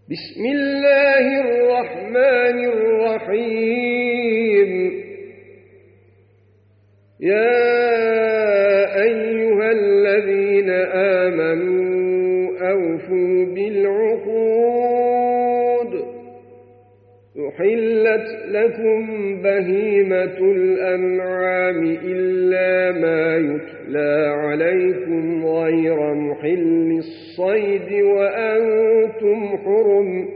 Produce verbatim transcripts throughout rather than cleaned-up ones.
بسم الله الرحمن الرحيم يا أيها الذين آمنوا أوفوا بالعقود أحلت لكم بهيمة الأنعام إلا ما يتلى عليكم غير محل الصيد وأنتم حرم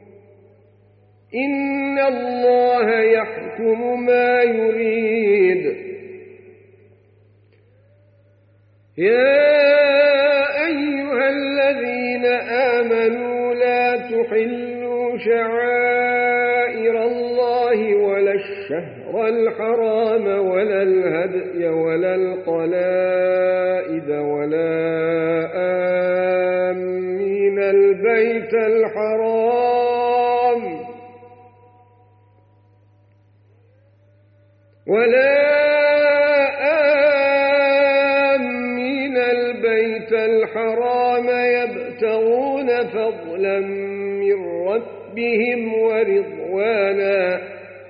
إن الله يحكم ما يريد يا أيها الذين آمنوا لا تحلوا شعائر الله ولا الشهر الحرام ولا الهدي ولا القلائد ولا آمين البيت الحرام ولا آمين البيت الحرام يبتغون فضلا من ربهم ورضوانا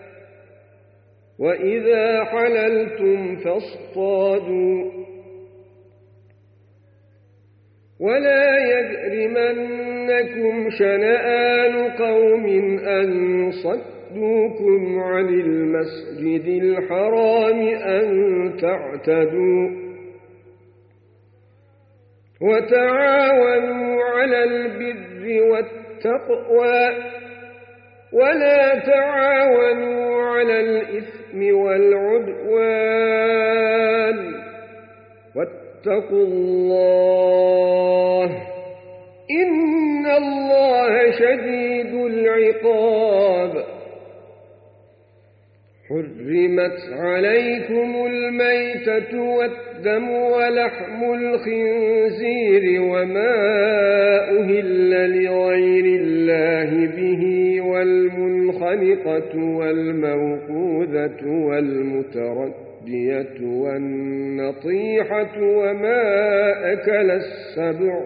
وإذا حللتم فاصطادوا ولا يجرمنكم شنآن قوم أن صدوكم عن المسجد الحرام أن تعتدوا وتعاونوا على البر والتقوى ولا تعاونوا على الإثم والعدوان واتقوا الله إن الله شديد العقاب حرمت عليكم الميتة والدم ولحم الخنزير وما أهل لغير الله به والمنخنقة والموقوذة والمتردية والنطيحة وما أكل السبع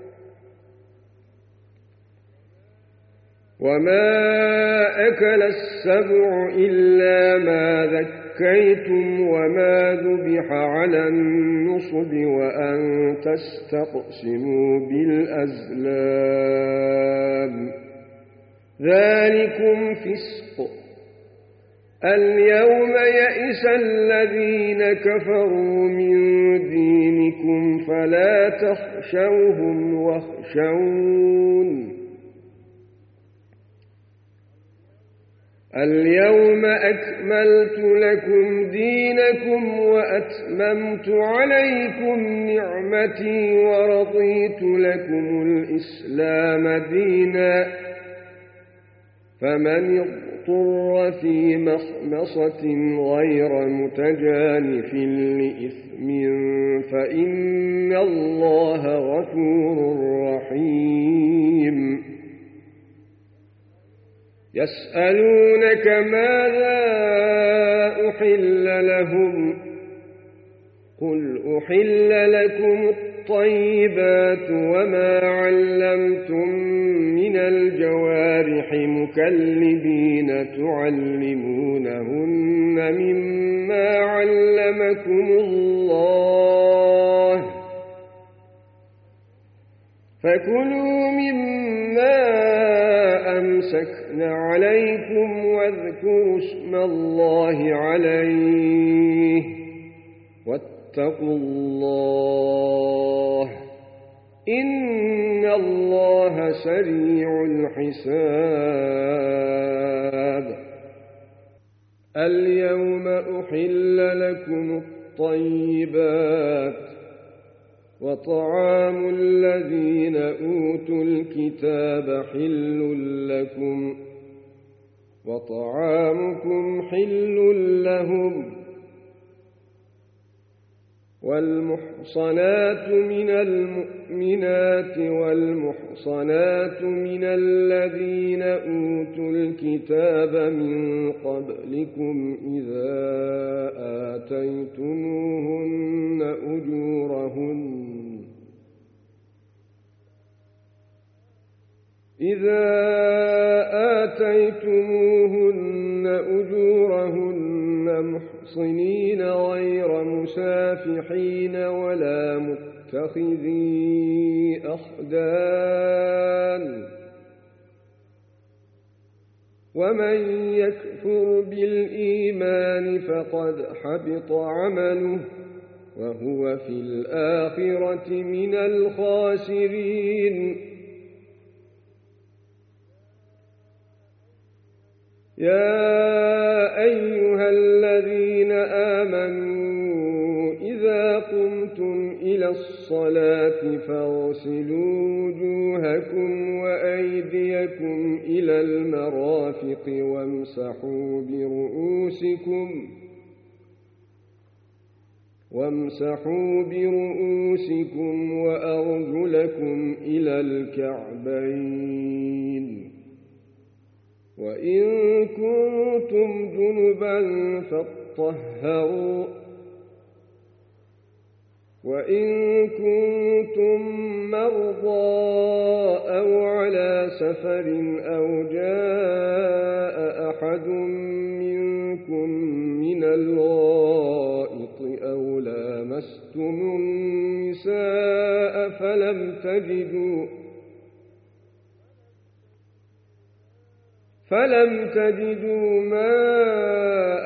وما أكل السبع إلا ما ذكيتم وما ذبح على النصب وأن تستقسموا بالأزلام ذلكم فسق اليوم يئس الذين كفروا من دينكم فلا تخشوهم واخشون اليوم أكملت لكم دينكم وأتممت عليكم نعمتي ورضيت لكم الإسلام دينا فمن اضطر في مخمصة غير متجانف لإثم فإن الله غفور رحيم يسألونك ماذا أحل لهم قل أحل لكم الطيبات وما علمتم من الجوارح مكلبين تعلمونهن مما علمكم الله فكلوا مما أمسكن عليكم واذكروا اسم الله عليه واتقوا الله إن الله سريع الحساب اليوم أحل لكم الطيبات وطعام الذين أوتوا الكتاب حل لكم وطعامكم حل لهم والمحصنات من المؤمنات والمحصنات من الذين أوتوا الكتاب من قبلكم إذا آتيتموهن أجورهن إذا آتيتموهن أجورهن محصنين غير مسافحين ولا متخذي أخدان ومن يكفر بالإيمان فقد حبط عمله وهو في الآخرة من الخاسرين يا أيها الذين آمنوا إذا قمتم إلى الصلاة فاغسلوا وجوهكم وأيديكم إلى المرافق وامسحوا برؤوسكم وامسحوا برؤوسكم وأرجلكم إلى الكعبين وإن كنتم جنبا فاطهروا وإن كنتم مرضى أو على سفر أو جاء أحد منكم من الغائط أو لامستم النساء فلم تجدوا فلم تجدوا ماء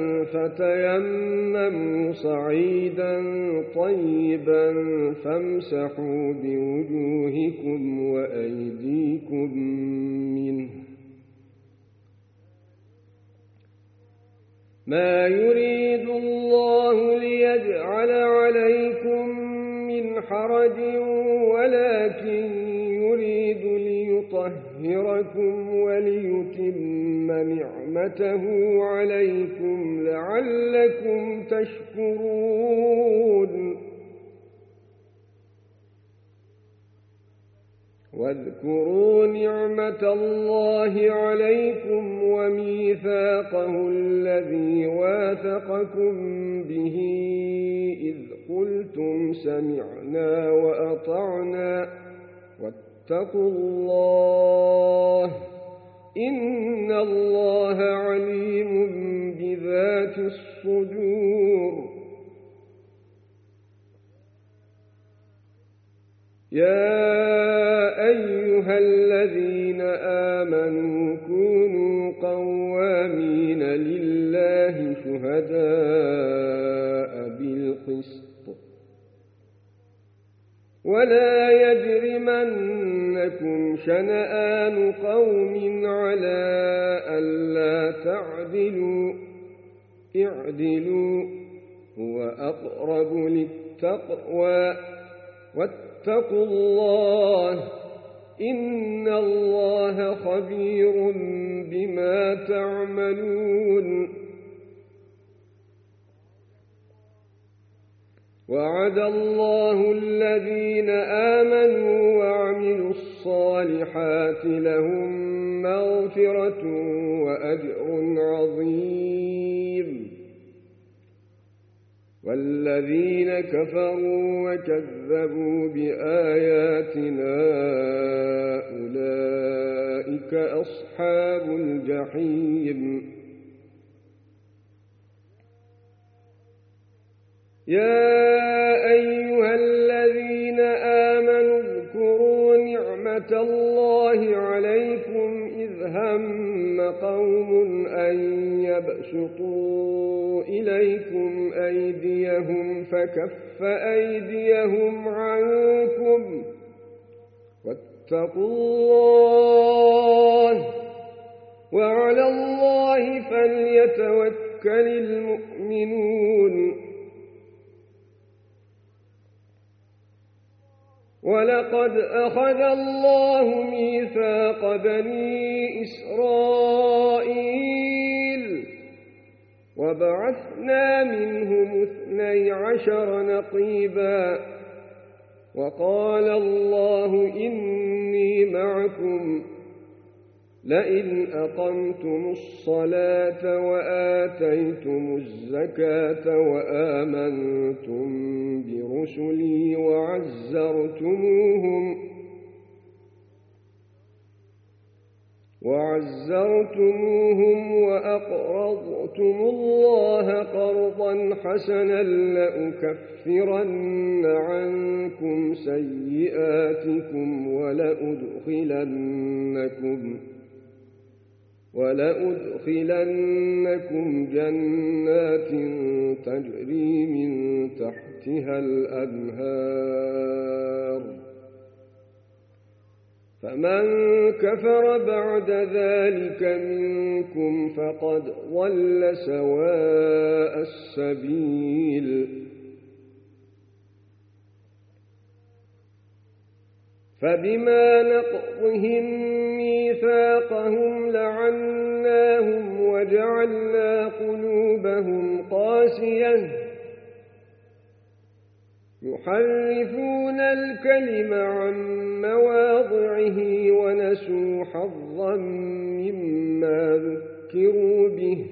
فتيمموا صعيدا طيبا فامسحوا بوجوهكم وأيديكم منه ما يريد الله ليجعل عليكم من حرج ولكن يريد ليطهركم وليتم نعمته عليكم لعلكم تشكرون واذكروا نعمة الله عليكم وميثاقه الذي واثقكم به إذ قلتم سمعنا وأطعنا واتقوا الله إن الله عليم بذات الصدور يا أيها الذين آمنوا كونوا قوامين لله شهداء بالقسط ولا يجرمنكم شنآن قوم على ألا تعدلوا اعدلوا هو أقرب للتقوى واتقوا الله إن الله خبير بما تعملون وعد الله الذين آمنوا وعملوا الصالحات لهم مغفرة وأجر عظيم والذين كفروا وكذبوا بآياتنا أولئك أصحاب الجحيم يا أيها الذين آمنوا اذكروا نعمة الله عليكم إذ هم قوم أن يبسطوا إليكم أيديهم فكف أيديهم عنكم واتقوا الله وعلى الله فليتوكل المؤمنون ولقد أخذ الله ميثاق بني إسرائيل وبعثنا منهم اثني عشر نقيبا وقال الله إني معكم لئن أقمتم الصلاة وآتيتم الزكاة وآمنتم برسلي وعزرتموهم وعزرتموهم وأقرضتم الله قرضا حسنا لأكفرن عنكم سيئاتكم ولأدخلنكم ولأدخلنكم جنات تجري من تحتها الأنهار فمن كفر بعد ذلك منكم فقد ضل سواء السبيل فبما نقضهم ميثاقهم لعناهم وجعلنا قلوبهم قاسية يحرفون الكلم عن مواضعه ونسوا حظا مما ذكروا به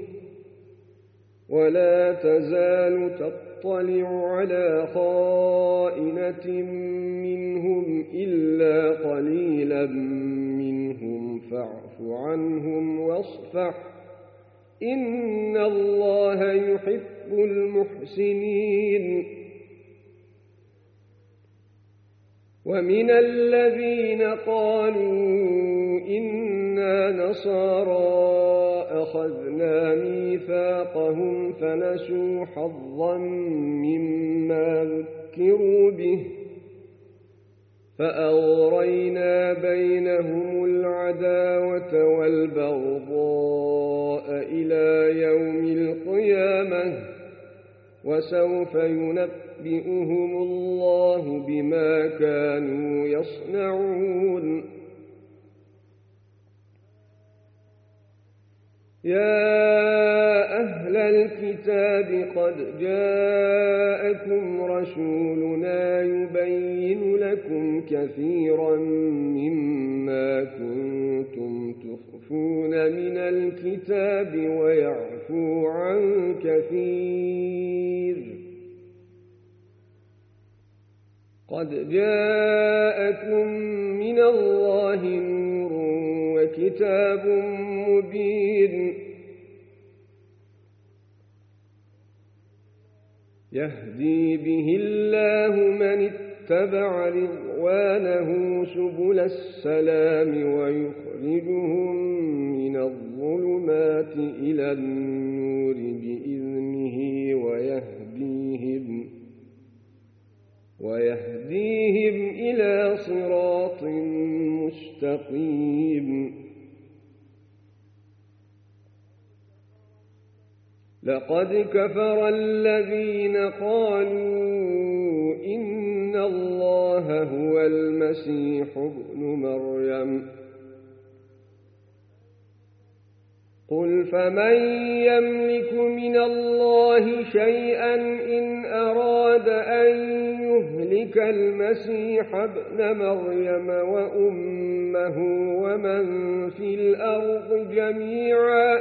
ولا تزال تطلع على خائنة منهم إلا قليلا منهم فاعف عنهم واصفح إن الله يحب المحسنين ومن الذين قالوا إنا نصارى أخذنا ميثاقهم فنسوا حظا مما ذكروا به فأغرينا بينهم العداوة والبغضاء إلى يوم القيامة وسوف ينبئهم الله بما كانوا يصنعون يا أهل الكتاب قد جاءكم رسولنا يبين لكم كثيرا مما كنتم تخفون من الكتاب ويعفو عن كثير قد جاءكم من الله نور وكتاب مبين يهدي به الله من اتبع رضوانه سبل السلام ويخرجهم من الظلمات إلى النور بإذنه ويهديهم ويهديهم إلى صراط مستقيم لقد كفر الذين قالوا إن الله هو المسيح ابن مريم قل فمن يملك من الله شيئا إن أراد أن يهلك المسيح ابن مريم وأمه ومن في الأرض جميعا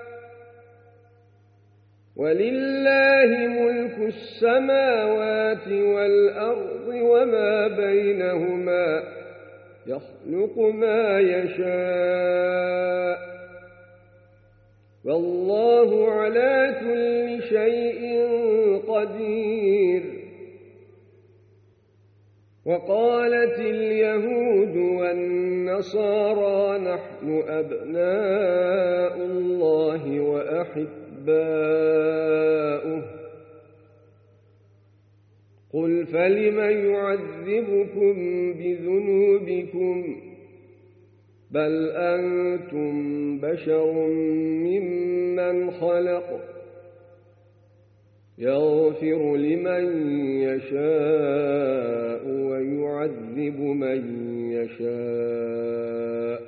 ولله ملك السماوات والأرض وما بينهما يخلق ما يشاء والله على كل شيء قدير وقالت اليهود والنصارى نحن أبناء الله وأحباؤه قل فلم يعذبكم بذنوبكم بل أنتم بشر ممن خلق يغفر لمن يشاء ويعذب من يشاء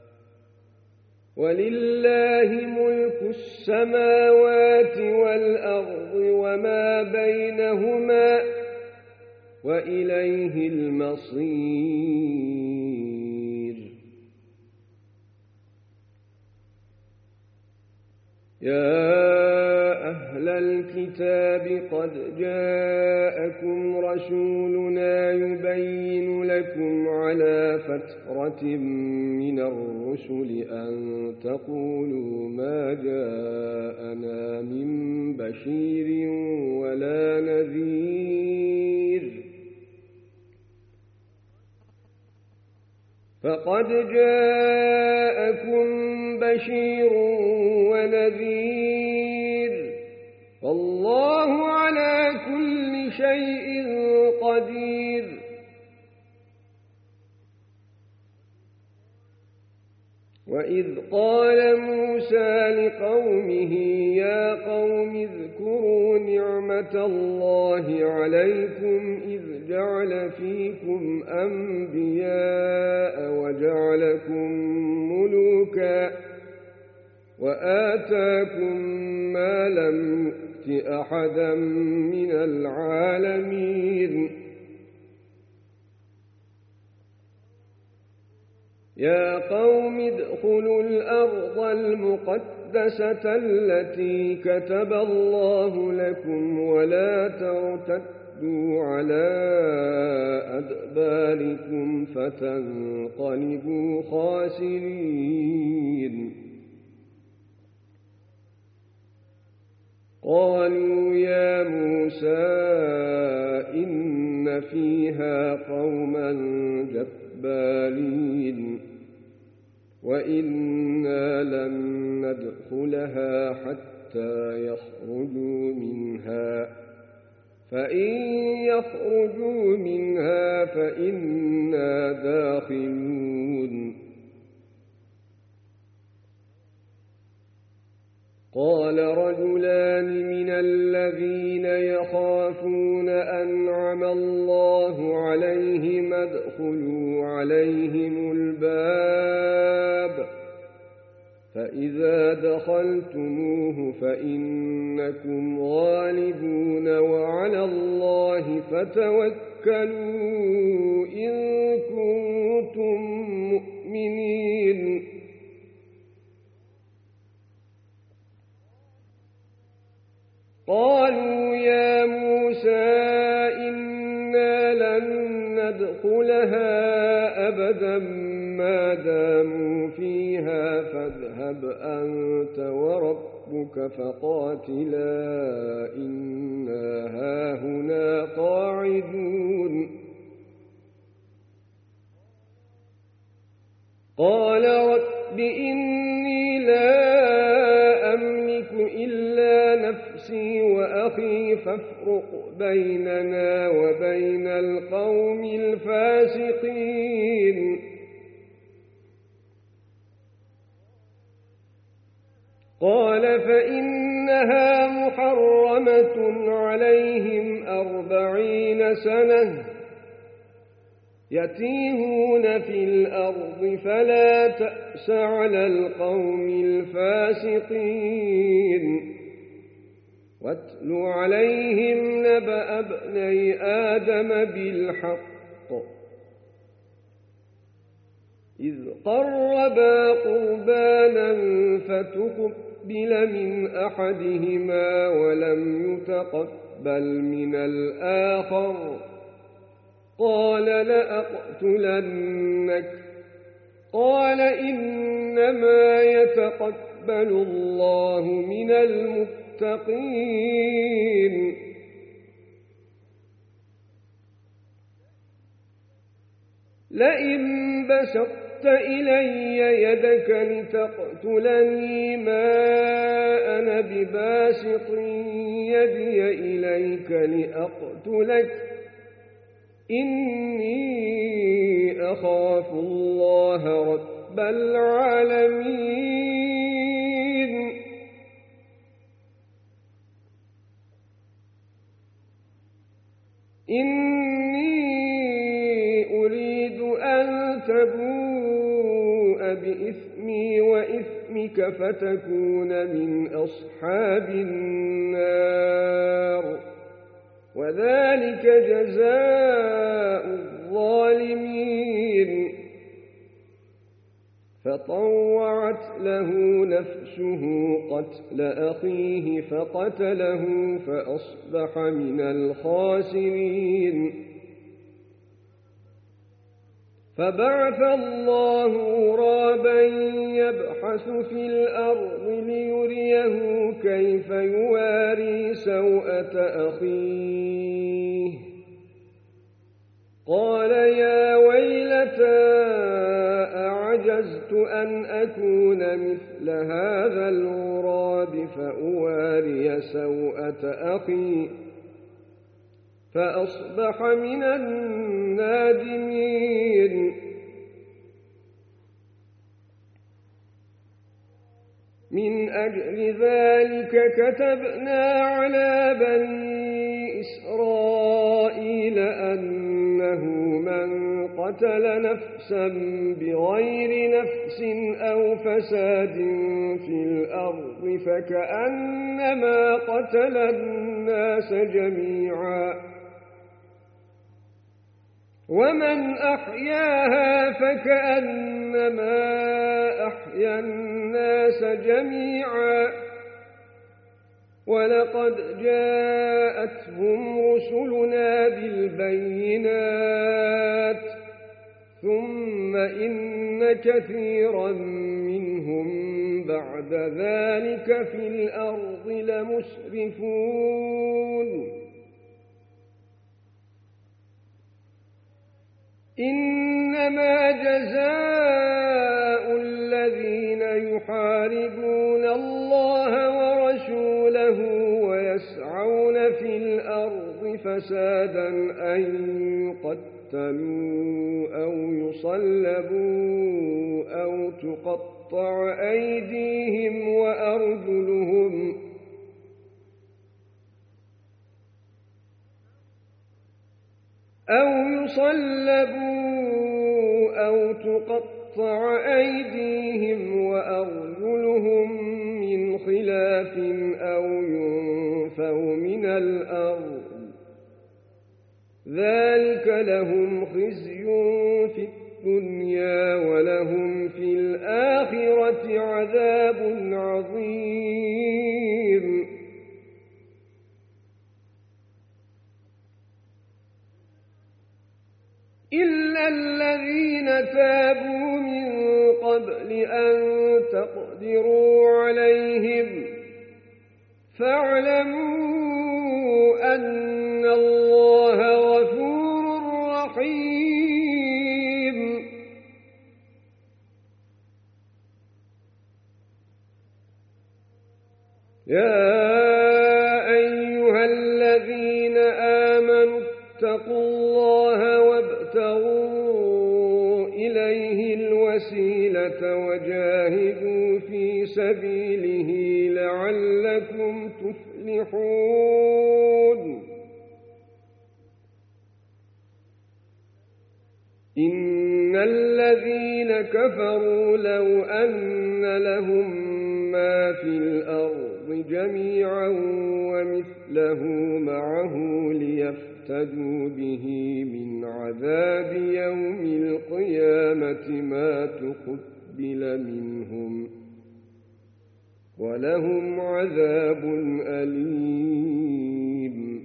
ولله ملك السماوات والأرض وما بينهما وإليه المصير يا أهل الكتاب قد جاءكم رسولنا يبين لكم على فترة من الرسل أن تقولوا ما جاءنا من بشير ولا نذير فقد جاءكم بشير ونذير والله على كل شيء قدير وإذ قال موسى لقومه يا قوم اذكروا نعمة الله عليكم إذ جعل فيكم أنبياء وجعلكم ملوكا وآتاكم ما لم يؤت أحدا من العالمين يا قوم ادخلوا الأرض المقدسة التي كتب الله لكم ولا ترتدوا على أدباركم فتنقلبوا خاسرين قالوا يا موسى إن فيها قوما جبارين وإنا لن ندخلها حتى يخرجوا منها فإن يخرجوا منها فإنا داخلون قال رجلان من الذين يخافون أنعم الله عليهم ادخلوا عليهم الباب فإذا دخلتموه فإنكم غالبون وعلى الله فتوكلوا إن كنتم مؤمنين قالوا يا موسى إنا لن ندخلها أبدا ما داموا فيها فاذهب أنت وربك فقاتلا إنا هاهنا قاعدون قال رب إني لا أملك إلا نفسي وأخي فافرق بيننا وبين القوم الفاسقين قال فإنها محرمة عليهم أربعين سنة يتيهون في الأرض فلا تأس على القوم الفاسقين واتل عليهم نبأ ابني آدم بالحق إذ قربا قربانا فتقبل من أحدهما ولم يتقبل من الآخر قال لأقتلنك قال إنما يتقبل الله من المتقين لئن بسطت إلي يدك لتقتلني ما أنا بباسط يدي إليك لأقتلك إني أخاف الله رب العالمين إني أريد أن تبوء بإثمي وإثمك فتكون من أصحاب النار وذلك جزاء الظالمين فطوعت له نفسه قتل أخيه فقتله فأصبح من الخاسرين فبعث الله غرابا يبحث في الأرض ليريه كيف يواري سوءة أخيه قال يا ويلتى أعجزت أن أكون مثل هذا الغراب فأواري سوءة أخي فأصبح من النادمين من أجل ذلك كتبنا على بني إسرائيل أنه من قتل نفسا بغير نفس أو فساد في الأرض فكأنما قتل الناس جميعا ومن أحياها فكأنما أحيا الناس جميعا ولقد جاءتهم رسلنا بالبينات ثم إن كثيرا منهم بعد ذلك في الأرض لمسرفون إنما جزاء الذين يحاربون الله ورسوله ويسعون في الأرض فسادا أن يقتلوا أو يصلبوا أو تقطع أيديهم وأرجلهم أو يصلبوا أو تقطع أيديهم وأرجلهم من خلاف أو ينفوا من الأرض ذلك لهم خزي في الدنيا ولهم في الآخرة عذاب عظيم إلا الذين تابوا من قبل أن تقدروا عليهم فاعلموا أن الله غفور رحيم يا أيها الذين آمنوا اتقوا الله وابتغوا إليه الوسيلة وجاهدوا في سبيله لعلكم تفلحون إن الذين كفروا لو أن لهم ما في الأرض جميعا ومثله معه ليفتدوا به من عذاب يوم القيامة ما تقبل منهم ولهم عذاب أليم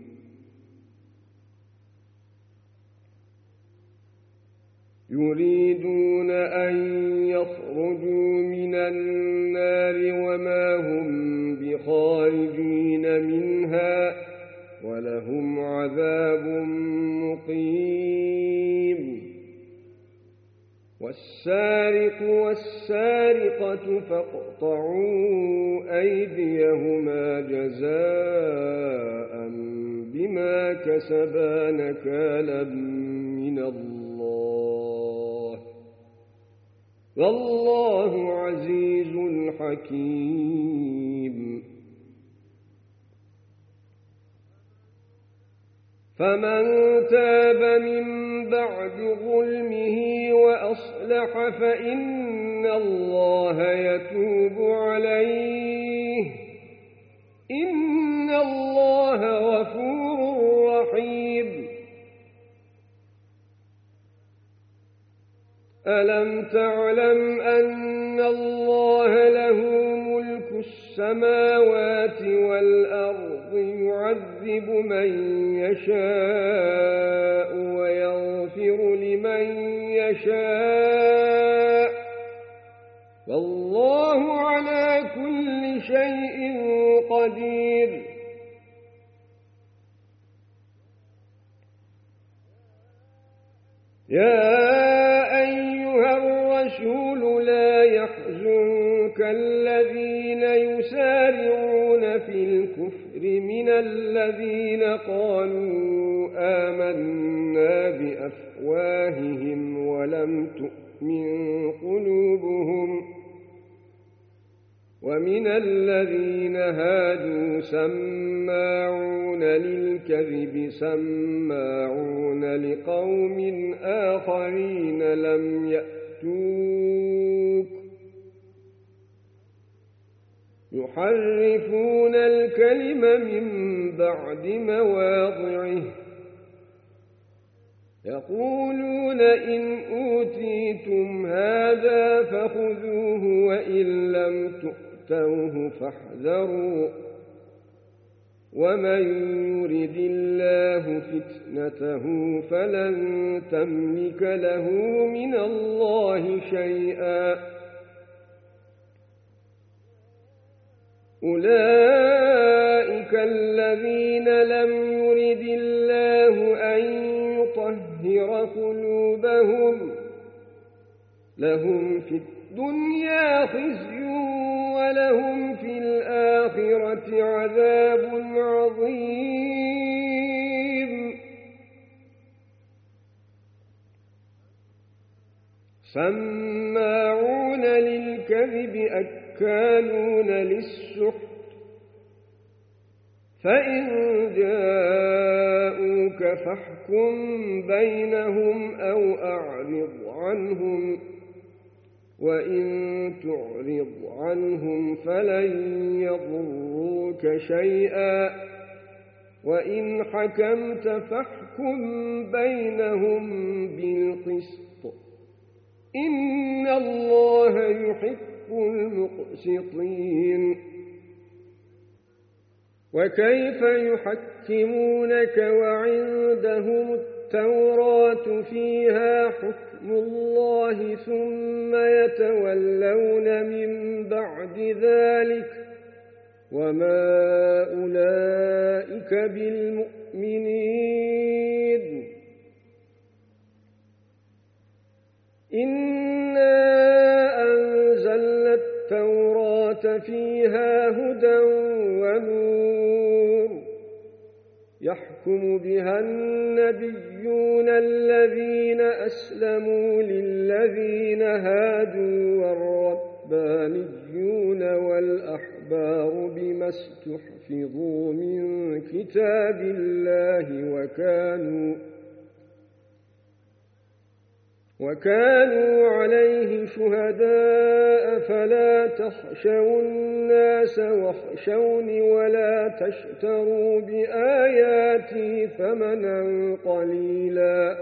يريدون أن يخرجوا من النار وما هم بخارجين منها ولهم عذاب مقيم والسارق والسارقة فاقطعوا أيديهما جزاء بما كسبا نكالا من الله والله عزيز حكيم فمن تاب من بعد ظلمه وأصلح فإن الله يتوب عليه إن الله غفور رحيم ألم تعلم أن الله له ملك السماوات والأرض يعذب من يشاء ويغفر لمن يشاء والله على كل شيء قدير. يا أيها الرسول لا يحزنك الذين يسارعون في الكفر من الذين قالوا آمنا بأفواههم ولم تؤمن قلوبهم ومن الذين هادوا سماعون للكذب سماعون لقوم آخرين لم يأتوك يحرفون الكلم من بعد مواضعه يقولون إن أوتيتم هذا فخذوه وإن لم تؤتوه فاحذروا ومن يرد الله فتنته فلن تملك له من الله شيئا. أولئك الذين لم يرد الله أن يطهر قلوبهم لهم في الدنيا خزي ولهم في الآخرة عذاب عظيم. سماعون للكذب أكالون للسحت فإن جاءوك فاحكم بينهم أو أعرض عنهم وإن تعرض عنهم فلن يضروك شيئا وإن حكمت فاحكم بينهم بالقسط إن الله يحب المقسطين. وكيف يحكمونك وعندهم التوراة فيها حكم الله ثم يتولون من بعد ذلك وما أولئك بالمؤمنين. إنا أنزلنا التوراة فيها هدى ونور يحكم بها النبيون الذين أسلموا للذين هادوا والربانيون والأحبار بما استحفظوا من كتاب الله وكانوا وكانوا عليه شهداء فلا تخشوا الناس واخشوني ولا تشتروا بآياتي ثمنا قليلا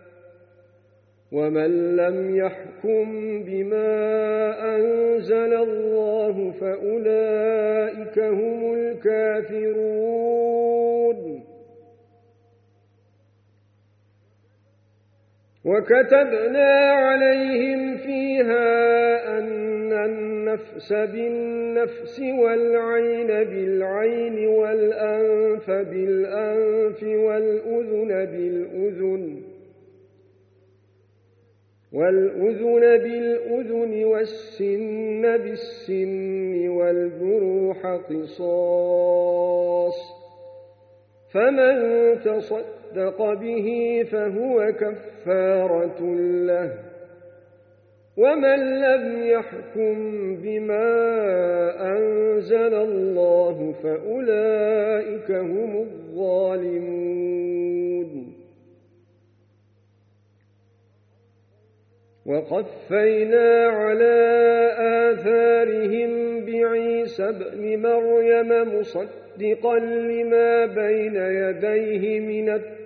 ومن لم يحكم بما أنزل الله فأولئك هم الكافرون. وكتبنا عليهم فيها أن النفس بالنفس والعين بالعين والأنف بالأنف والأذن بالأذن والأذن بالأذن والسن بالسن والجروح قصاص فمن تصدق به فهو كفارة له ومن لم يحكم بما أنزل الله فأولئك هم الظالمون. وقفينا على آثارهم بعيسى ابن مريم مصدقا لما بين يديه من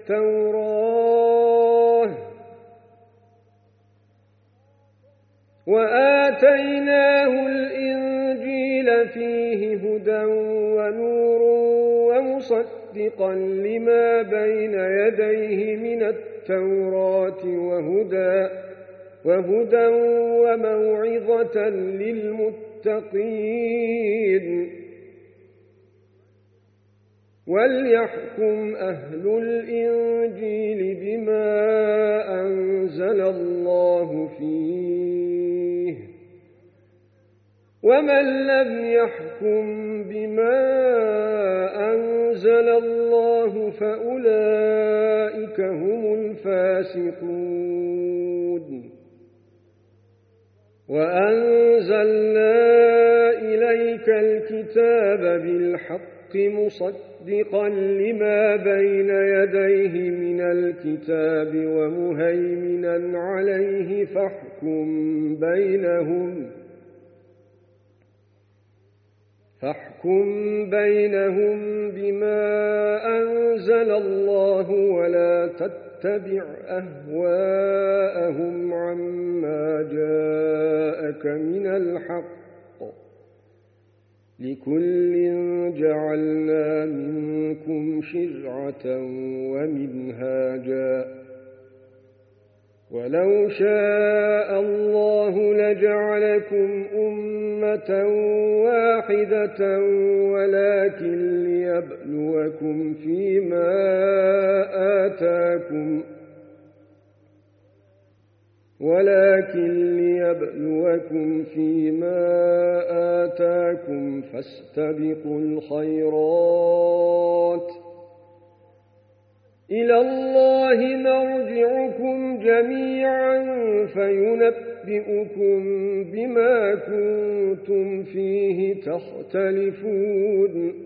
التوراة وآتيناه الإنجيل فيه هدى ونور ومصدقا لما بين يديه من التوراة وهدى وهدى وموعظة للمتقين. وليحكم أهل الإنجيل بما أنزل الله فيه، ومن لم يحكم بما أنزل الله فأولئك هم الفاسقون. وأنزلنا إليك الكتاب بالحق مصدقا لما بين يديه من الكتاب ومهيمنا عليه فاحكم بينهم فاحكم بينهم بما أنزل الله ولا تتبع أهواءهم عما جاءك من الحق، لكل جعلنا منكم شرعة ومنهاجا، ولو شاء الله لجعلكم أمة واحدة ولكن ليبلوكم فيما آتاكم ولكن ليبلوكم فيما آتاكم فاستبقوا الخيرات، إلى الله مرجعكم جميعا فينبئكم بما كنتم فيه تختلفون.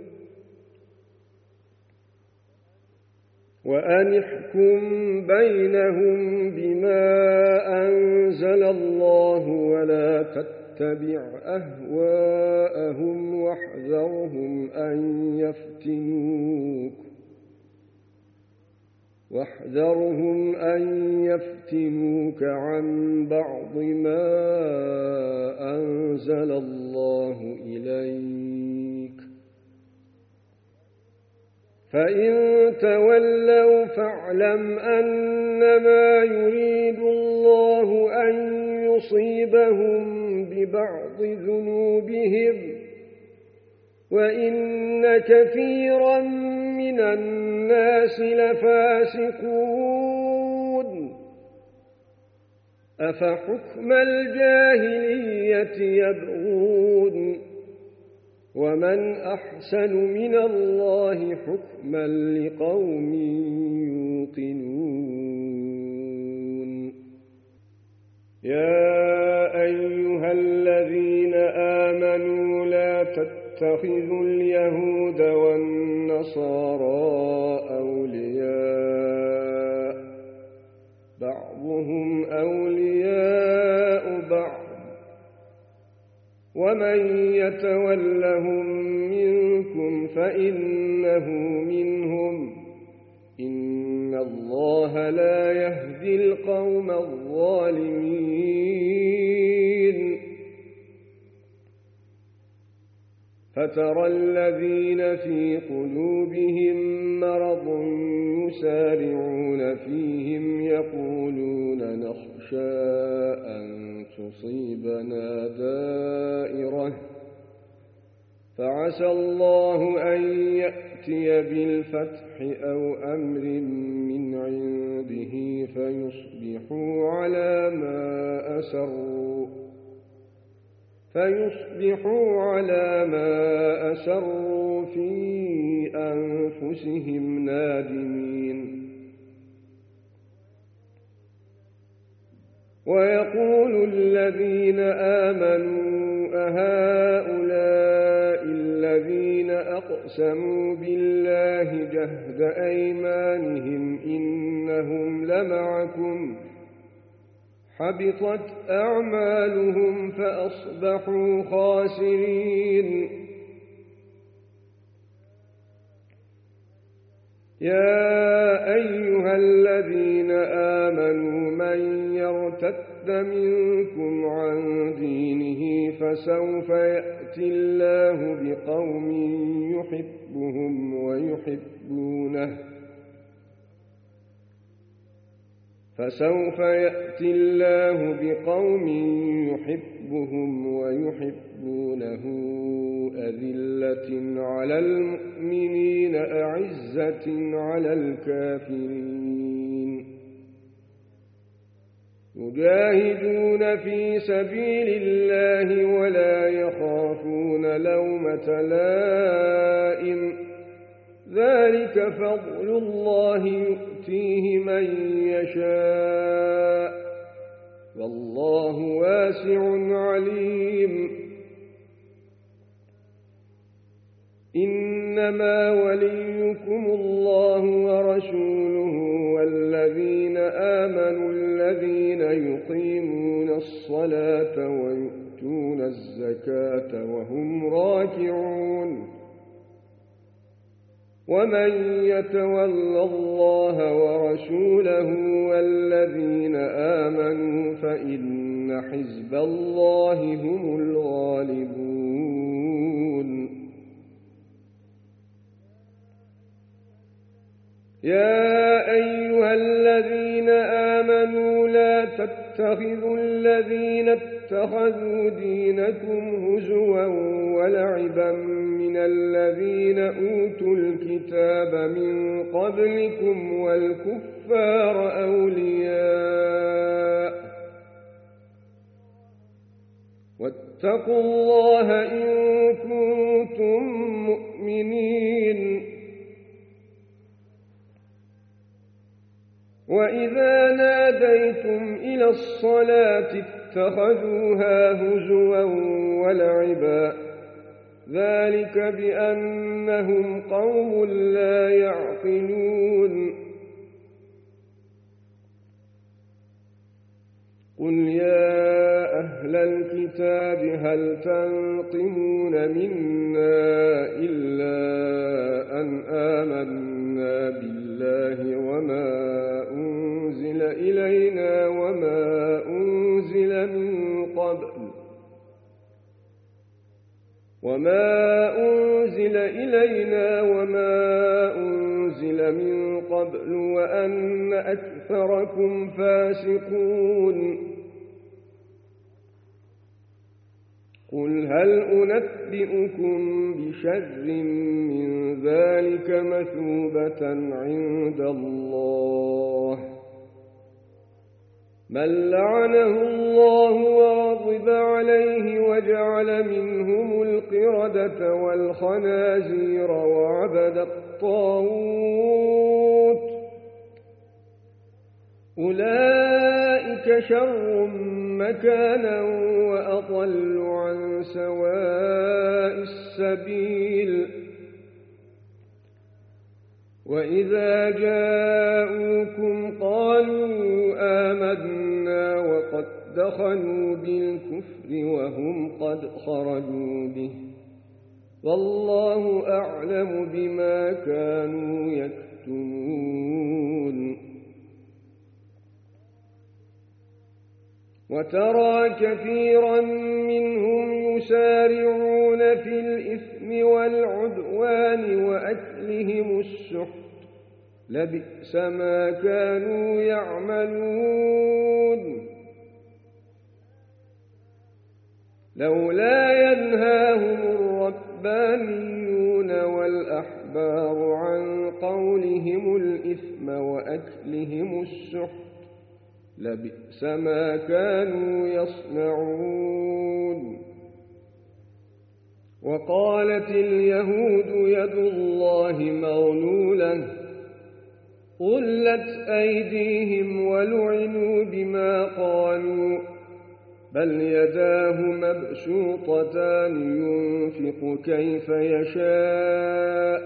وأن احكم بينهم بما أنزل الله ولا تتبع أهواءهم واحذرهم أن يفتنوك واحذرهم أن يفتنوك عن بعض ما أنزل الله إليك، فإن تولوا فاعلم أنما يريد الله أن يصيبهم ببعض ذنوبهم، وإن كثيرا من الناس لفاسقون. أفحكم الجاهلية يبغون، ومن أحسن من الله حكما لقوم يوقنون. يا أيها الذين آمنوا لا تتخذوا اليهود والنصارى أولياء، بعضهم أولياء بعض، ومن يتولهم منكم فإنه منهم، إن الله لا يهدي القوم الظالمين. فترى الذين في قلوبهم مرض يسارعون فيهم يقولون نخشى أن تصيبنا دائرة فعسى الله أن يأتي بالفتح أو أمر من عنده فيصبحوا على ما أسروا فيصبحوا على ما أسروا في أنفسهم نادمين. ويقول الذين آمنوا أهؤلاء الذين أقسموا بالله جهد أيمانهم إنهم لمعكم حبطت أعمالهم فأصبحوا خاسرين. يا أيها الذين آمنوا من يرتد منكم عن دينه فسوف يأتي الله بقوم يحبهم ويحبونه فسوف يأتي الله بقوم يحبهم ويحبونه أذلة على المؤمنين أعزة على الكافرين يجاهدون في سبيل الله ولا يخافون لومة لائم ذلك فضل الله يؤتيه من يشاء والله واسع عليم إنما وليكم الله ورسوله والذين آمنوا الذين يقيمون الصلاة ويؤتون الزكاة وهم راكعون ومن يتول الله ورسوله والذين آمنوا فإن حزب الله هم الغالبون يا أيها الذين آمنوا لا تتخذوا الذين اتخذوا دينكم هزوا ولعبا من الذين أوتوا الكتاب من قبلكم والكفار أولياء واتقوا الله إن كنتم مؤمنين وإذا ناديتم إلى الصلاة اتخذوها هزوا ولعبا ذلك بأنهم قوم لا يعقلون قل يا أهل الكتاب هل تنقمون منا إلا أن آمنا بالله وما أنزل إلينا وما أنزل من قبل وما أنزل إلينا وما أنزل من قبل وأن أكثركم فاسقون قل هل أنبئكم بشر من ذلك مثوبة عند الله من لعنه الله وغضب عليه وجعل منهم القردة والخنازير وعبد الطاغوت أولئك شر مكانا وأضل عن سواء السبيل وإذا جاءوكم قالوا آمنا وقد دخلوا بالكفر وهم قد خرجوا به والله أعلم بما كانوا يكتمون وترى كثيرا منهم يسارعون في الإثم والعدوان وأكلهم السحت لبئس ما كانوا يعملون لولا ينهاهم الربانيون والأحبار عن قولهم الإثم وأكلهم السحت لبئس ما كانوا يصنعون وقالت اليهود يد الله مغلولة غلت أيديهم ولعنوا بما قالوا بل يداه مبسوطتان ينفق كيف يشاء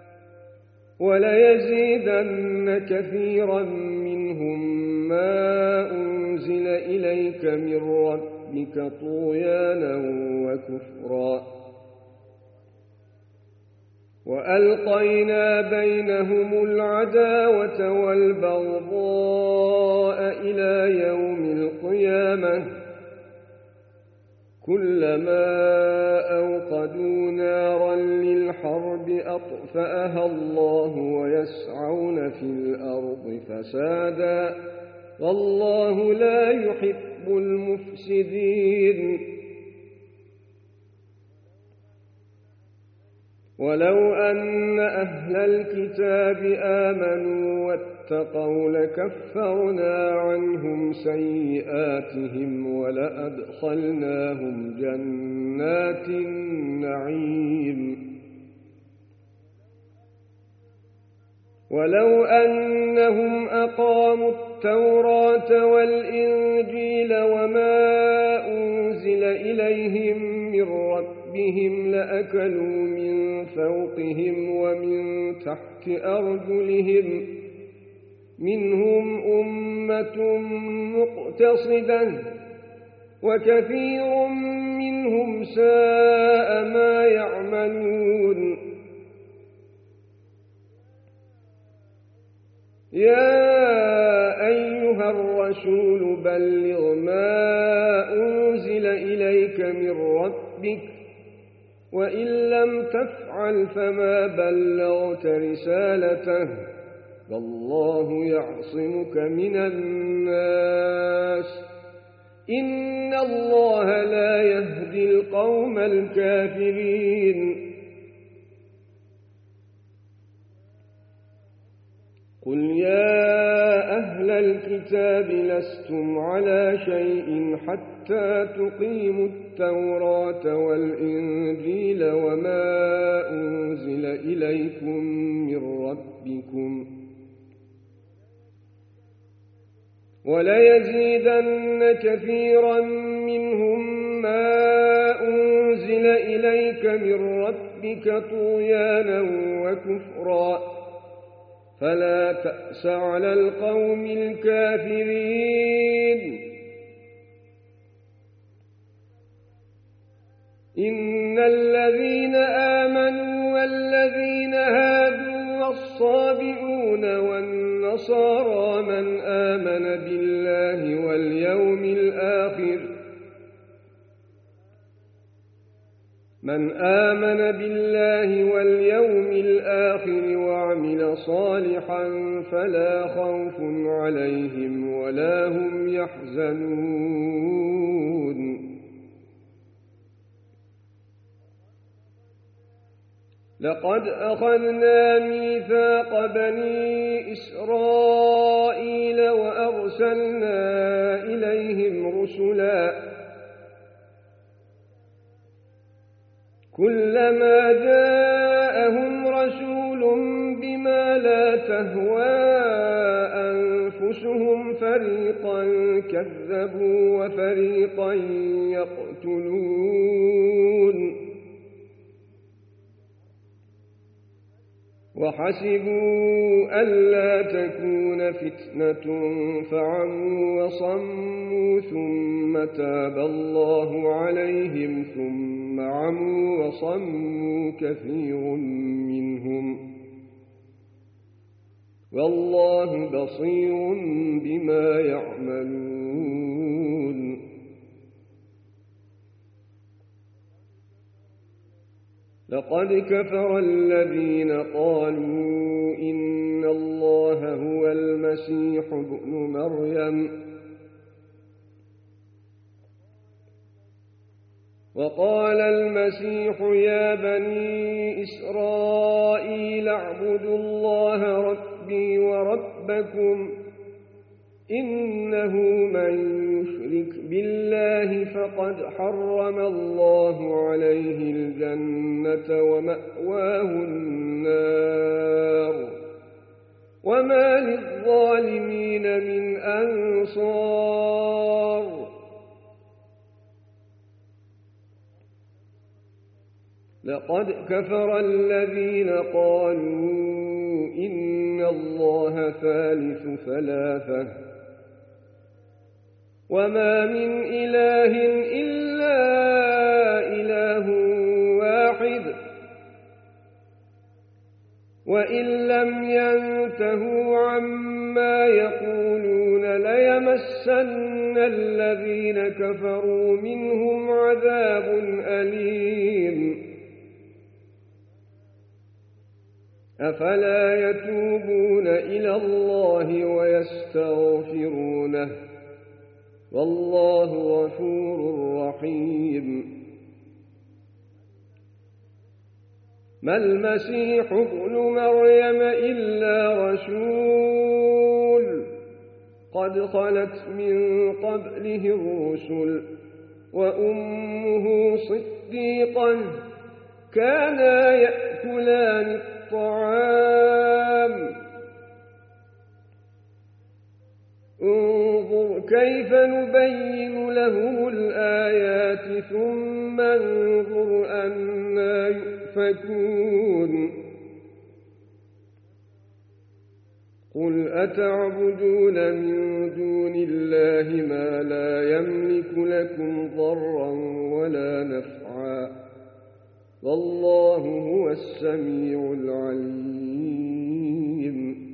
وليزيدن كثيرا منهم ما أنزل إليك من ربك طغيانا وكفرا وألقينا بينهم العداوة والبغضاء إلى يوم القيامة كلما أوقدوا نارا للحرب أطفأها الله ويسعون في الأرض فسادا والله لا يحب المفسدين. ولو أن أهل الكتاب آمنوا واتقوا لكفرنا عنهم سيئاتهم ولأدخلناهم جنات النعيم. ولو أنهم أقاموا التوراة والإنجيل وما أنزل إليهم من ربهم لأكلوا من فوقهم ومن تحت أرجلهم منهم أمة مقتصدة وكثير منهم ساء ما يعملون. يا أيها الرسول بلغ ما أنزل إليك من ربك وإن لم تفعل فما بلغت رسالته والله يعصمك من الناس إن الله لا يهدي القوم الكافرين. قل يا أهل الكتاب لستم على شيء حتى تقيموا التوراة والإنجيل وما أنزل إليكم من ربكم وليزيدن كثيرا منهم ما أنزل إليك من ربك طغيانا وكفرا فلا تأس على القوم الكافرين. إن الذين آمنوا والذين هادوا والصابئون والنصارى من آمن بالله واليوم الآخر من آمن بالله واليوم الآخر وعمل صالحا فلا خوف عليهم ولا هم يحزنون. لقد أخذنا ميثاق بني إسرائيل وأرسلنا إليهم رسلا كلما جاءهم رسول بما لا تهوى أنفسهم فريقا كذبوا وفريقا يقتلون وحسبوا ألا تكون فتنة فعموا وصموا ثم تاب الله عليهم ثم عموا وصموا كثير منهم والله بصير بما يعملون. لقد كفر الذين قالوا إن الله هو المسيح ابن مريم وقال المسيح يا بني إسرائيل اعبدوا الله ربي وربكم إنه من يشرك بالله فقد حرم الله عليه الجنة ومأواه النار وما للظالمين من أنصار. لقد كفر الذين قالوا إن الله ثالث ثلاثة وما من إله إلا إله واحد وإن لم ينتهوا عما يقولون ليمسن الذين كفروا منهم عذاب أليم. أفلا يتوبون إلى الله ويستغفرونه والله غفور رحيم. ما المسيح ابن مريم إلا رسول قد خلت من قبله الرسل وأمه صديقة كانا يأكلان الطعام انظر كيف نبين لهم الآيات ثم انظر أنى يؤفكون. قل أتعبدون من دون الله ما لا يملك لكم ضرا ولا نفعا والله هو السميع العليم.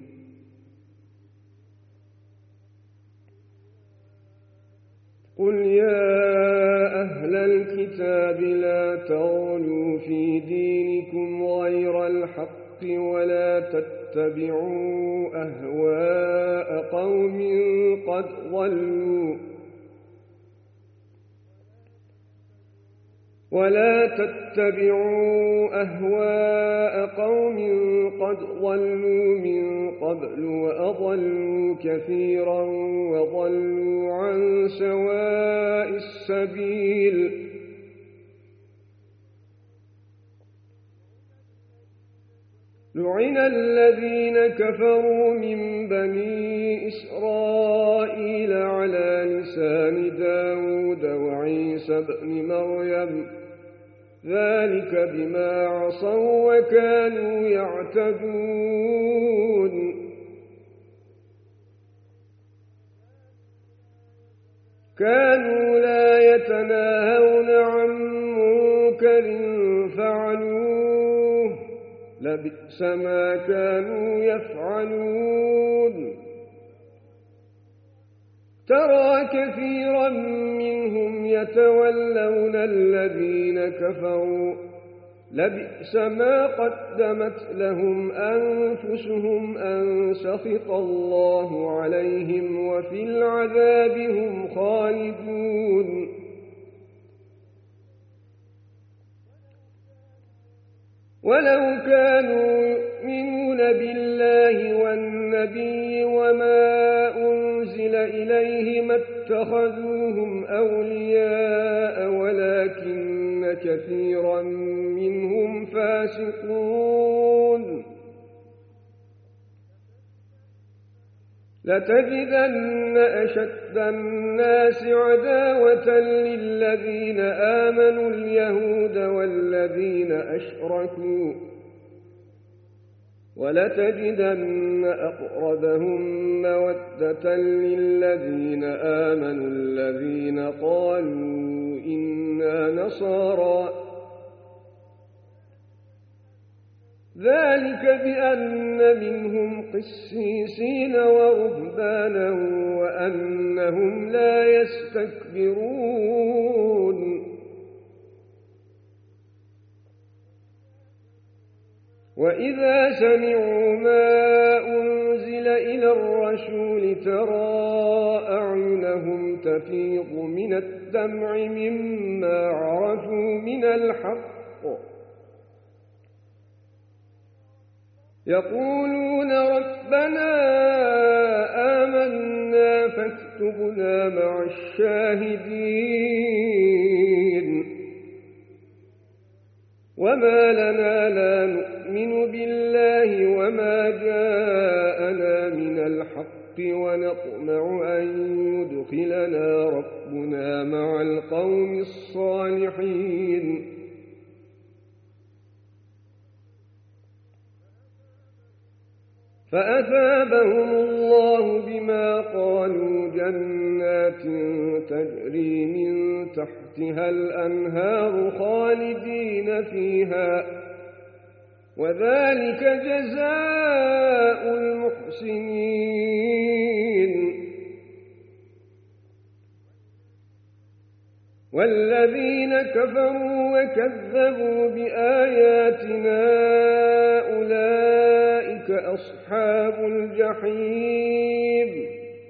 قل يا أهل الكتاب لا تغلوا في دينكم غير الحق ولا تتبعوا أهواء قوم قد ضلوا ولا تتبعوا أهواء قوم قد ضلوا من قبل وأضلوا كثيرا وضلوا عن سواء السبيل. لعن الذين كفروا من بني إسرائيل على لسان داود وعيسى بن مريم ذلك بما عصوا وكانوا يعتدون. كانوا لا يتناهون عن منكر فعلوه لبئس ما كانوا يفعلون. ترى كثيرا منهم يتولون الذين كفروا لبئس ما قدمت لهم أنفسهم أن سخط الله عليهم وفي العذاب هم خالدون. ولو كانوا يؤمنون بالله والنبي وما أنزل إليه ما اتخذوهم أولياء ولكن كثيرا منهم فاسقون. لتجدن أشد الناس عداوة للذين آمنوا اليهود والذين أشركوا ولتجدن أقربهم مودة للذين آمنوا الذين قالوا إنا نصارى ذلك بأن منهم قسيسين ورهبانا وأنهم لا يستكبرون. وإذا سمعوا ما أنزل إلى الرسول ترى أعينهم تفيض من الدمع مما عرفوا من الحق يقولون ربنا آمنا فاكتبنا مع الشاهدين. وما لنا لا نؤمن بالله وما جاءنا من الحق ونطمع أن يدخلنا ربنا مع القوم الصالحين. فأثابهم الله بما قالوا جنات تجري من تحتها الأنهار خالدين فيها وذلك جزاء المحسنين. والذين كفروا وكذبوا بآياتنا أولئك أصحاب الجحيم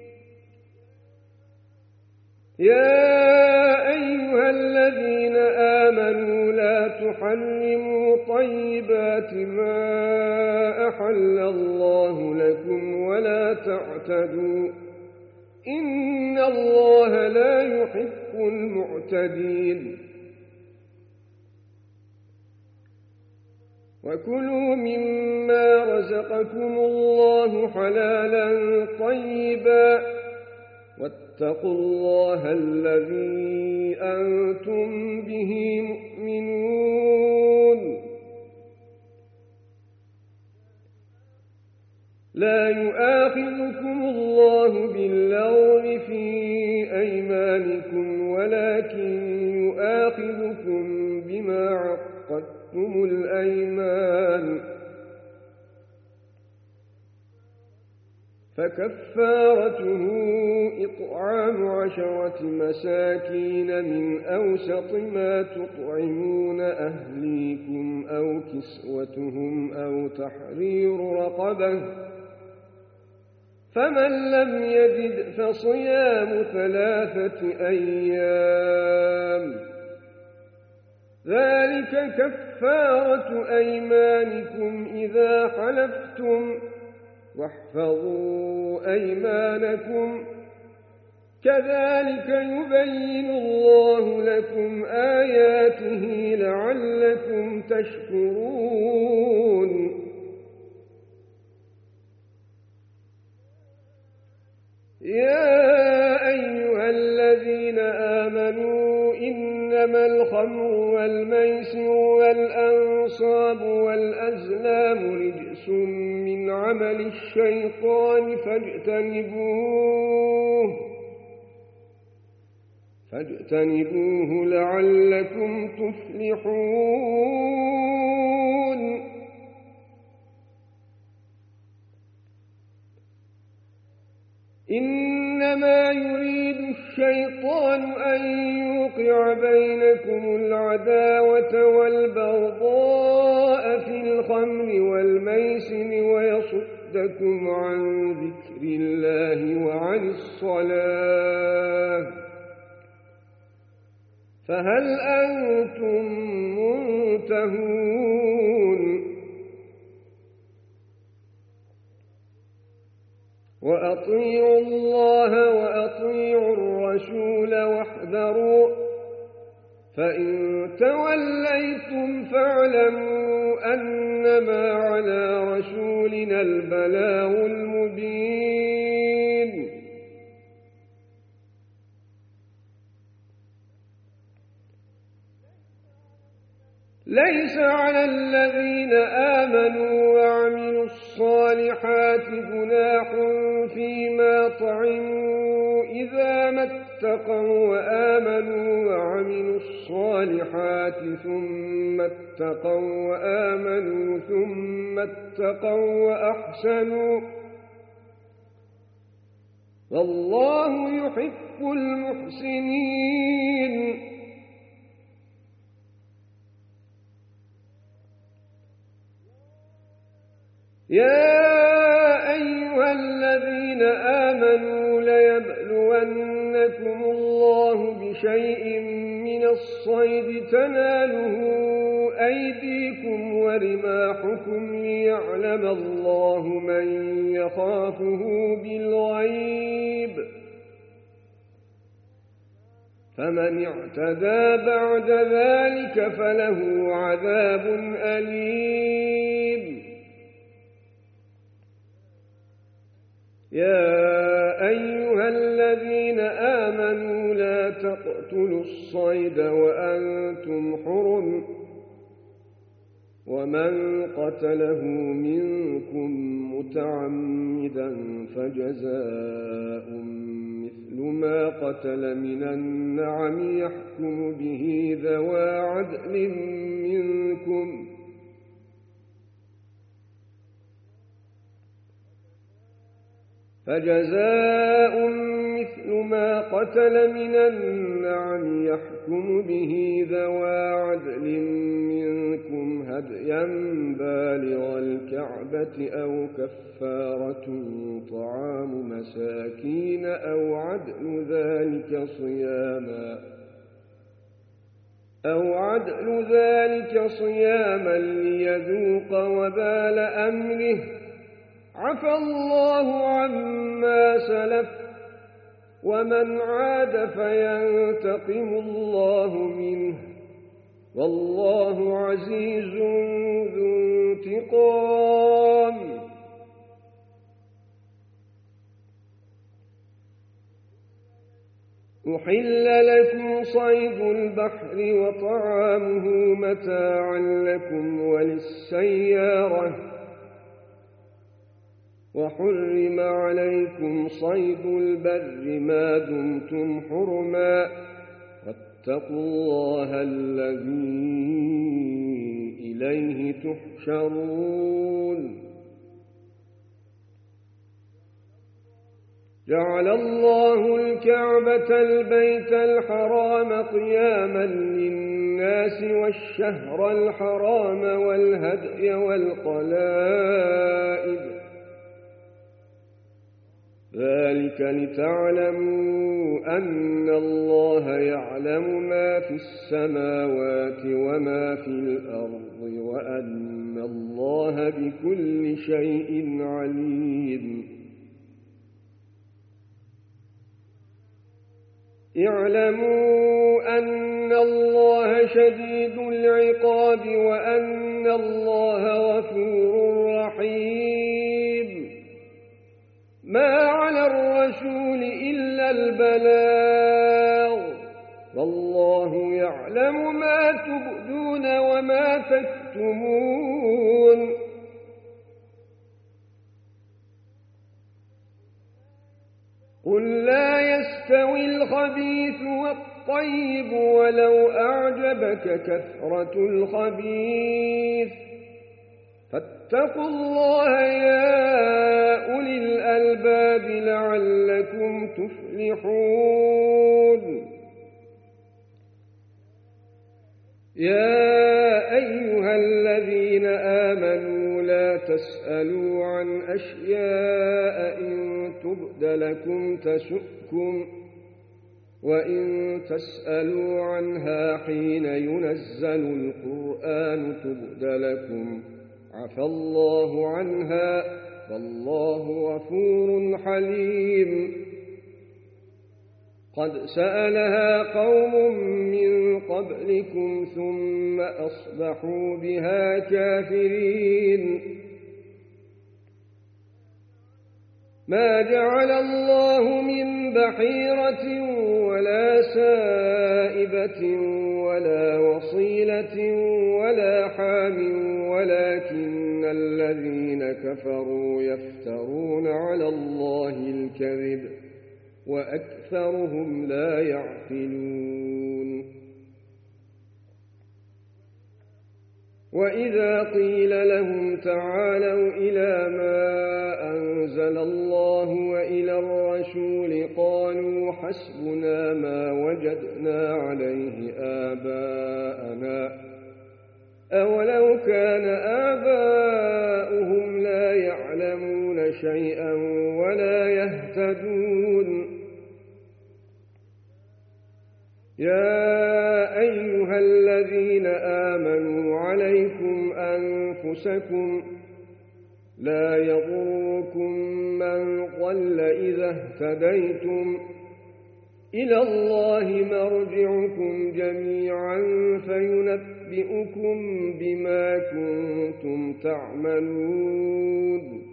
يا أيها الذين آمنوا لا تحرموا طيبات ما أحل الله لكم ولا تعتدوا إن الله لا يحب المعتدين وكلوا مما رزقكم الله حلالا طيبا واتقوا الله الذي أنتم به مؤمنون لا يؤاخذكم الله باللغو في أيمانكم ولكن يؤاخذكم بما عقدتم الأيمان فكفارته إطعام عشرة مساكين من أوسط ما تطعمون أهليكم أو كسوتهم أو تحرير رقبة فمن لم يجد فصيام ثلاثة أيام ذلك كفارة أيمانكم إذا حلفتم واحفظوا أيمانكم كذلك يبين الله لكم آياته لعلكم تشكرون يا أيها الذين آمنوا إنما الخمر والميسر والأنصاب والأزلام رجس من عمل الشيطان فاجتنبوه فاجتنبوه لعلكم تفلحون إنما يريد الشيطان أن يوقع بينكم العداوة والبغضاء في الخمر والميسر ويصدكم عن ذكر الله وعن الصلاة فهل أنتم منتهون وأطيعوا الله وأطيعوا الرسول واحذروا فإن توليتم فاعلموا أنما على رسولنا البلاغ المبين ليس على الذين آمنوا وعملوا الصالحات جناح فيما طعموا إذا ما اتقوا وآمنوا وعملوا الصالحات ثم اتقوا وآمنوا ثم اتقوا وأحسنوا والله يحب المحسنين يا أيها الذين آمنوا ليبلونكم الله بشيء من الصيد تناله أيديكم ورماحكم ليعلم الله من يخافه بالغيب فمن اعتدى بعد ذلك فله عذاب أليم يا أيها الذين آمنوا لا تقتلوا الصيد وأنتم حرم ومن قتله منكم متعمدا فجزاء مثل ما قتل من النعم يحكم به ذوى عدل منكم فجزاء مثل ما قتل من النعم يحكم به ذوى عدل منكم هديا بالغ الكعبة أو كفارة طعام مساكين أو عدل ذلك صياما أو عدل ذلك صياما ليذوق وبال أمره عفى الله عما سلف ومن عاد فينتقم الله منه والله عزيز ذو انتقام. أحل لكم صيد البحر وطعامه متاعا لكم وللسيارة وحرم عليكم صيد البر ما دمتم حرما واتقوا الله الذي إليه تحشرون. جعل الله الكعبة البيت الحرام قياما للناس والشهر الحرام والهدي والقلائد ذلك لتعلموا أن الله يعلم ما في السماوات وما في الأرض وأن الله بكل شيء عليم. اعلموا أن الله شديد العقاب وأن الله غفور رحيم. ما على الرسول إلا البلاغ والله يعلم ما تبدون وما تكتمون. قل لا يستوي الخبيث والطيب ولو أعجبك كثرة الخبيث فاتقوا الله يا أولي الألباب لعلكم تفلحون. يا أيها الذين آمنوا لا تسألوا عن أشياء إن تبد لكم تسؤكم وإن تسألوا عنها حين ينزل القرآن تبد لكم عفى الله عنها والله غفور حليم. قد سألها قوم من قبلكم ثم أصبحوا بها كافرين. ما جعل الله من بحيرة ولا سائبة ولا وصيلة ولا حام ولكن الذين كفروا يفترون على الله الكذب وأكثرهم لا يعقلون. وإذا قيل لهم تعالوا إلى ما أنزل الله وإلى الرسول قالوا حسبنا ما وجدنا عليه آباءنا أولو كان آباؤهم لا يعلمون شيئا ولا يهتدون. يا أيها الذين آمنوا عليكم أنفسكم لا يضركم من ضل إذا اهتديتم إلى الله مرجعكم جميعا فينبئكم بما كنتم تعملون.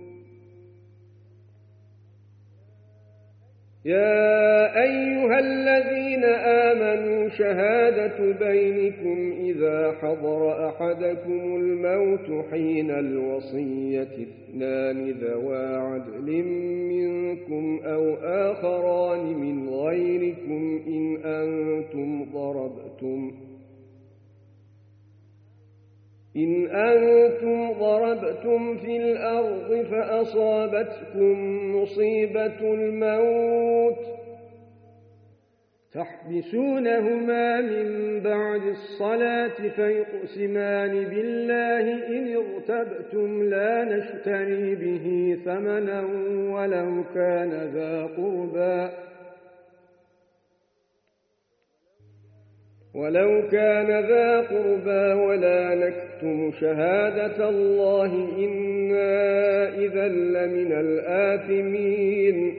يا أيها الذين آمنوا شهادة بينكم إذا حضر أحدكم الموت حين الوصية اثنان ذوى عدل منكم أو آخران من غيركم إن أنتم ضربتم إن أنتم ضربتم في الأرض فأصابتكم مصيبة الموت تحبسونهما من بعد الصلاة فيقسمان بالله إن ارتبتم لا نشتري به ثمنا ولو كان ذا قربى ولو كان ذا قربى ولا نكتم شهادة الله إنا إذا لمن الآثمين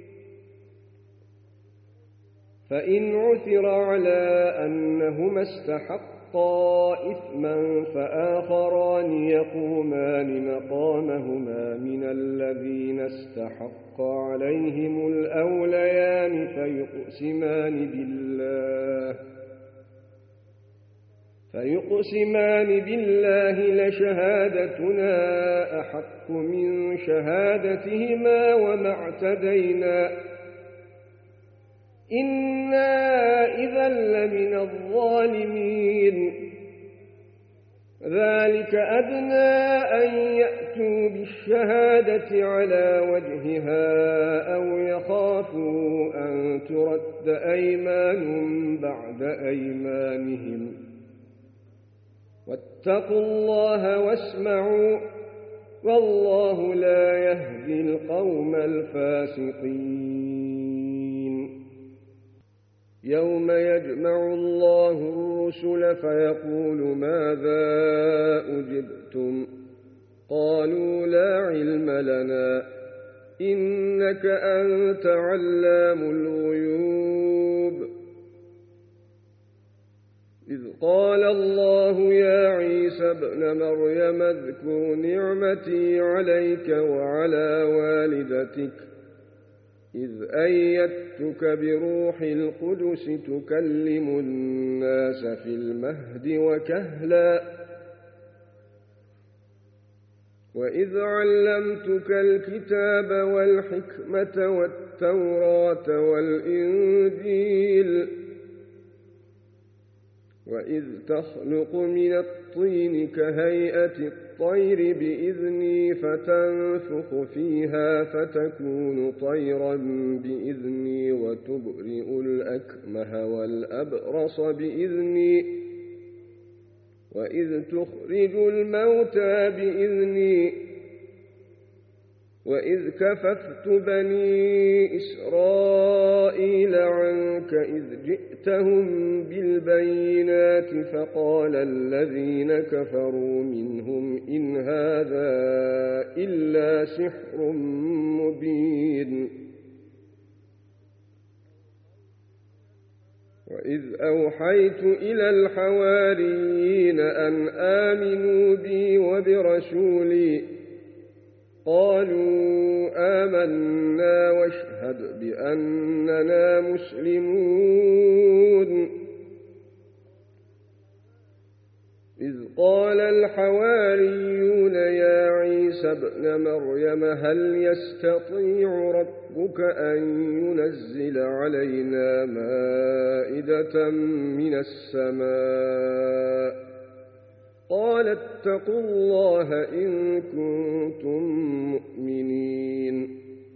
فإن عثر على أنهما استحقا إثما فآخران يقومان مقامهما من الذين استحق عليهم الأوليان فيقسمان بالله فيقسمان بالله لشهادتنا أحق من شهادتهما وما اعتدينا إنا إذا لمن الظالمين ذلك أدنى أن يأتوا بالشهادة على وجهها أو يخافوا أن ترد أيمان بعد أيمانهم واتقوا الله واسمعوا والله لا يهدي القوم الفاسقين يوم يجمع الله الرسل فيقول ماذا أجبتم قالوا لا علم لنا إنك أنت علام الغيوب إذ قال الله يا عيسى ابن مريم اذكر نعمتي عليك وعلى والدتك إذ أيدتك بروح القدس تكلم الناس في المهد وكهلا وإذ علمتك الكتاب والحكمة والتوراة والإنجيل وإذ تخلق من الطين كهيئة الطير بإذني فتنفخ فيها فتكون طيرا بإذني وتبرئ الأكمه والأبرص بإذني وإذ تخرج الموتى بإذني وإذ كففت بني إسرائيل عنك إذ جئتهم بالبينات فقال الذين كفروا منهم إن هذا إلا سحر مبين وإذ أوحيت إلى الحواريين أن آمنوا بي وبرسولي قالوا آمنا واشهد بأننا مسلمون إذ قال الحواريون يا عيسى ابن مريم هل يستطيع ربك أن ينزل علينا مائدة من السماء قال اتقوا الله إن كنتم مؤمنين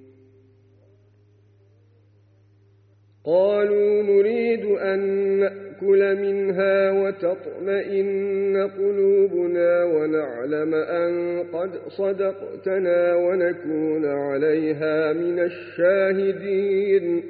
قالوا نريد أن نأكل منها وتطمئن قلوبنا ونعلم أن قد صدقتنا ونكون عليها من الشاهدين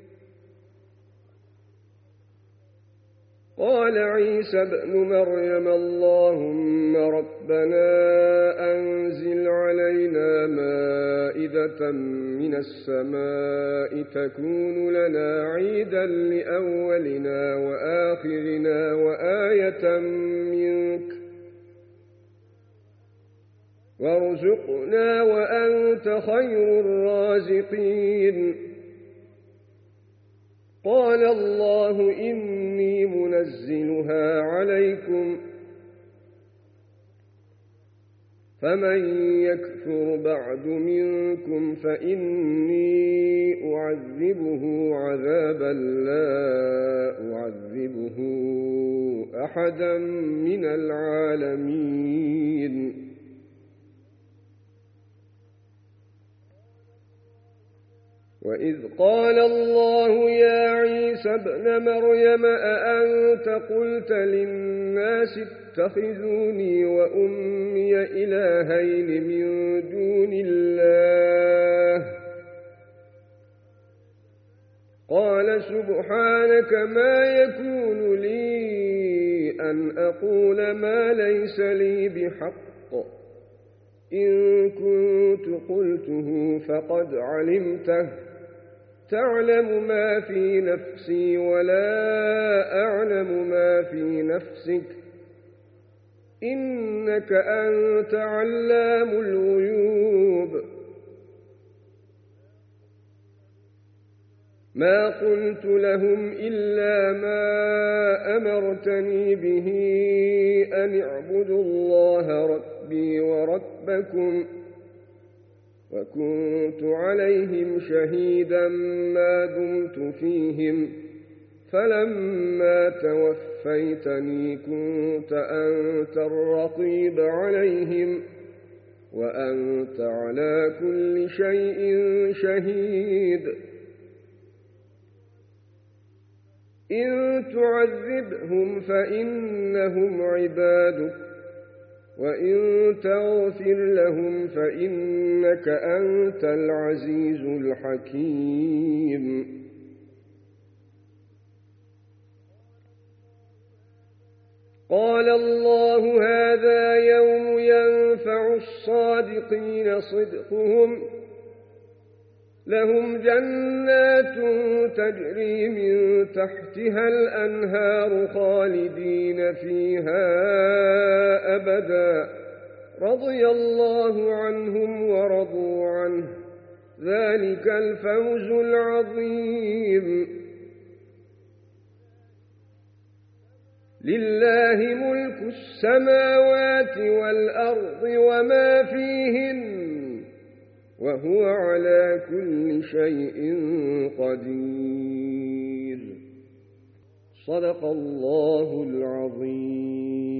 قال عيسى ابن مريم اللهم ربنا أنزل علينا مائدة من السماء تكون لنا عيدا لأولنا وآخرنا وآية منك وارزقنا وأنت خير الرازقين قال الله إني منزلها عليكم فمن يكفر بعد منكم فإني أعذبه عذابا لا أعذبه أحدا من العالمين. وإذ قال الله يا عيسى ابن مريم أأنت قلت للناس اتخذوني وأمي إلهين من دون الله قال سبحانك ما يكون لي أن أقول ما ليس لي بحق إن كنت قلته فقد علمته تعلم ما في نفسي ولا أعلم ما في نفسك إنك أنت علام الغيوب. ما قلت لهم إلا ما أمرتني به أن اعبدوا الله ربي وربكم وكنت عليهم شهيدا ما دمت فيهم فلما توفيتني كنت أنت الرقيب عليهم وأنت على كل شيء شهيد. إن تعذبهم فإنهم عبادك وإن تغفر لهم فإنك أنت العزيز الحكيم. قال الله هذا يوم ينفع الصادقين صدقهم لهم جنات تجري من تحتها الأنهار خالدين فيها أبدا رضي الله عنهم ورضوا عنه ذلك الفوز العظيم. لله ملك السماوات والأرض وما فيهن وهو على كل شيء قدير. صدق الله العظيم.